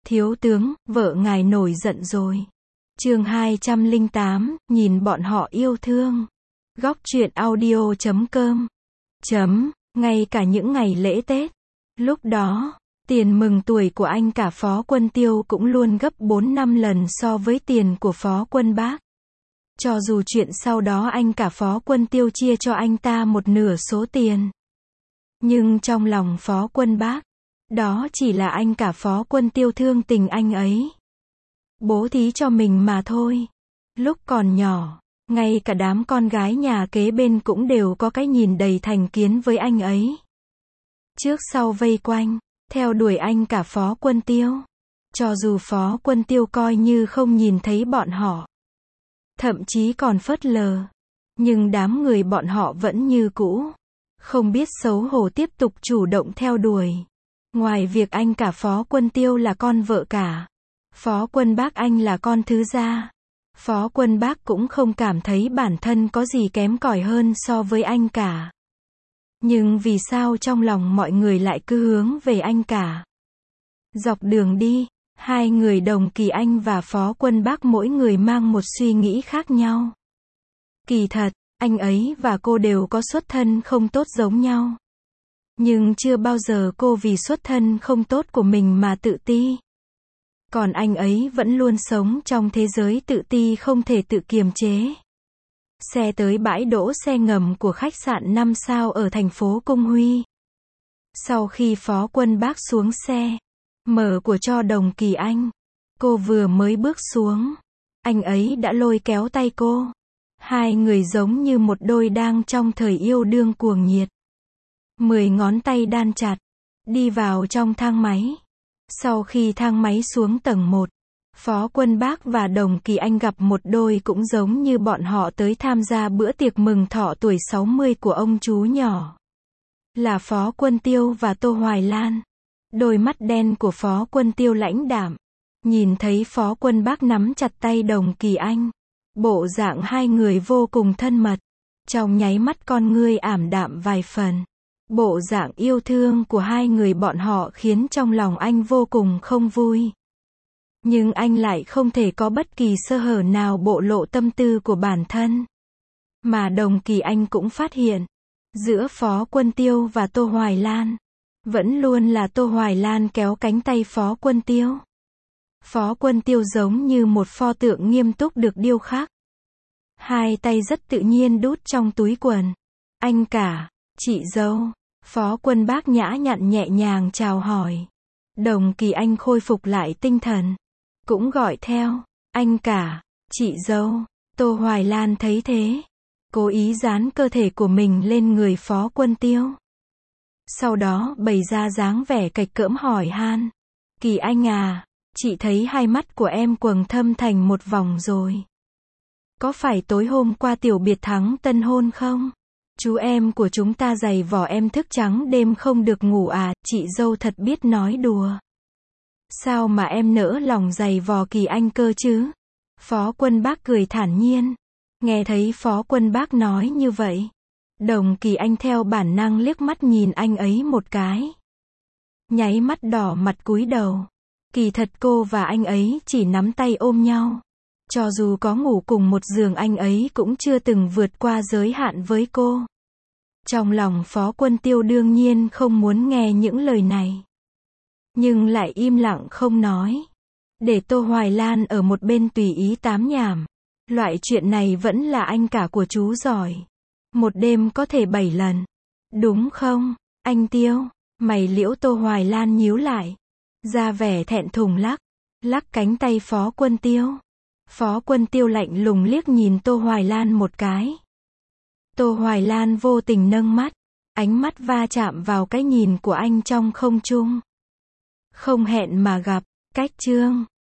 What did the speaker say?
Thiếu tướng, vợ ngài nổi giận rồi. Chương 208, nhìn bọn họ yêu thương. Góc truyện audio.com. Ngay cả những ngày lễ Tết. Lúc đó, tiền mừng tuổi của anh cả Phó Quân Tiêu cũng luôn gấp 4-5 lần so với tiền của Phó Quân Bác. Cho dù chuyện sau đó anh cả Phó Quân Tiêu chia cho anh ta một nửa số tiền. Nhưng trong lòng Phó Quân Bác, đó chỉ là anh cả Phó Quân Tiêu thương tình anh ấy. Bố thí cho mình mà thôi. Lúc còn nhỏ, ngay cả đám con gái nhà kế bên cũng đều có cái nhìn đầy thành kiến với anh ấy. Trước sau vây quanh, theo đuổi anh cả Phó Quân Tiêu. Cho dù Phó Quân Tiêu coi như không nhìn thấy bọn họ, thậm chí còn phớt lờ, nhưng đám người bọn họ vẫn như cũ, không biết xấu hổ tiếp tục chủ động theo đuổi. Ngoài việc anh cả Phó Quân Tiêu là con vợ cả, Phó Quân Bác anh là con thứ gia, Phó Quân Bác cũng không cảm thấy bản thân có gì kém cỏi hơn so với anh cả. Nhưng vì sao trong lòng mọi người lại cứ hướng về anh cả? Dọc đường đi, hai người Đồng Kỳ Anh và Phó Quân Bác mỗi người mang một suy nghĩ khác nhau. Kỳ thật, anh ấy và cô đều có xuất thân không tốt giống nhau. Nhưng chưa bao giờ cô vì xuất thân không tốt của mình mà tự ti. Còn anh ấy vẫn luôn sống trong thế giới tự ti không thể tự kiềm chế. Xe tới bãi đỗ xe ngầm của khách sạn 5 sao ở thành phố Cung Huy. Sau khi Phó Quân Bác xuống xe, mở của cho Đồng Kỳ Anh. Cô vừa mới bước xuống, anh ấy đã lôi kéo tay cô. Hai người giống như một đôi đang trong thời yêu đương cuồng nhiệt. 10 ngón tay đan chặt, đi vào trong thang máy. Sau khi thang máy xuống tầng 1, Phó Quân Bác và Đồng Kỳ Anh gặp một đôi cũng giống như bọn họ tới tham gia bữa tiệc mừng thọ tuổi 60 của ông chú nhỏ. Là Phó Quân Tiêu và Tô Hoài Lan. Đôi mắt đen của Phó Quân Tiêu lãnh đạm. Nhìn thấy Phó Quân Bác nắm chặt tay Đồng Kỳ Anh. Bộ dạng hai người vô cùng thân mật. Trong nháy mắt con ngươi ảm đạm vài phần. Bộ dạng yêu thương của hai người bọn họ khiến trong lòng anh vô cùng không vui. Nhưng anh lại không thể có bất kỳ sơ hở nào bộ lộ tâm tư của bản thân. Mà Đồng Kỳ Anh cũng phát hiện, giữa Phó Quân Tiêu và Tô Hoài Lan, vẫn luôn là Tô Hoài Lan kéo cánh tay Phó Quân Tiêu. Phó Quân Tiêu giống như một pho tượng nghiêm túc được điêu khắc. Hai tay rất tự nhiên đút trong túi quần. Anh cả, chị dâu. Phó Quân Bác nhã nhặn nhẹ nhàng chào hỏi. Đồng Kỳ Anh khôi phục lại tinh thần, cũng gọi theo, anh cả, chị dâu. Tô Hoài Lan thấy thế, cố ý dán cơ thể của mình lên người Phó Quân Tiêu. Sau đó bày ra dáng vẻ cạch cỡm hỏi han. Kỳ Anh à, chị thấy hai mắt của em quầng thâm thành một vòng rồi. Có phải tối hôm qua tiểu biệt thắng tân hôn không? Chú em của chúng ta giày vò em thức trắng đêm không được ngủ à? Chị dâu thật biết nói đùa. Sao mà em nỡ lòng giày vò Kỳ Anh cơ chứ? Phó Quân Bác cười thản nhiên. Nghe thấy Phó Quân Bác nói như vậy, Đồng Kỳ Anh theo bản năng liếc mắt nhìn anh ấy một cái. Nháy mắt đỏ mặt cúi đầu. Kỳ thật cô và anh ấy chỉ nắm tay ôm nhau. Cho dù có ngủ cùng một giường anh ấy cũng chưa từng vượt qua giới hạn với cô. Trong lòng Phó Quân Tiêu đương nhiên không muốn nghe những lời này. Nhưng lại im lặng không nói. Để Tô Hoài Lan ở một bên tùy ý tám nhảm. Loại chuyện này vẫn là anh cả của chú giỏi. Một đêm có thể 7 lần. Đúng không, anh Tiêu? Mày liễu Tô Hoài Lan nhíu lại. Ra vẻ thẹn thùng lắc cánh tay Phó Quân Tiêu. Phó Quân Tiêu lạnh lùng liếc nhìn Tô Hoài Lan một cái. Tô Hoài Lan vô tình nâng mắt. Ánh mắt va chạm vào cái nhìn của anh trong không trung. Không hẹn mà gặp, cách chương.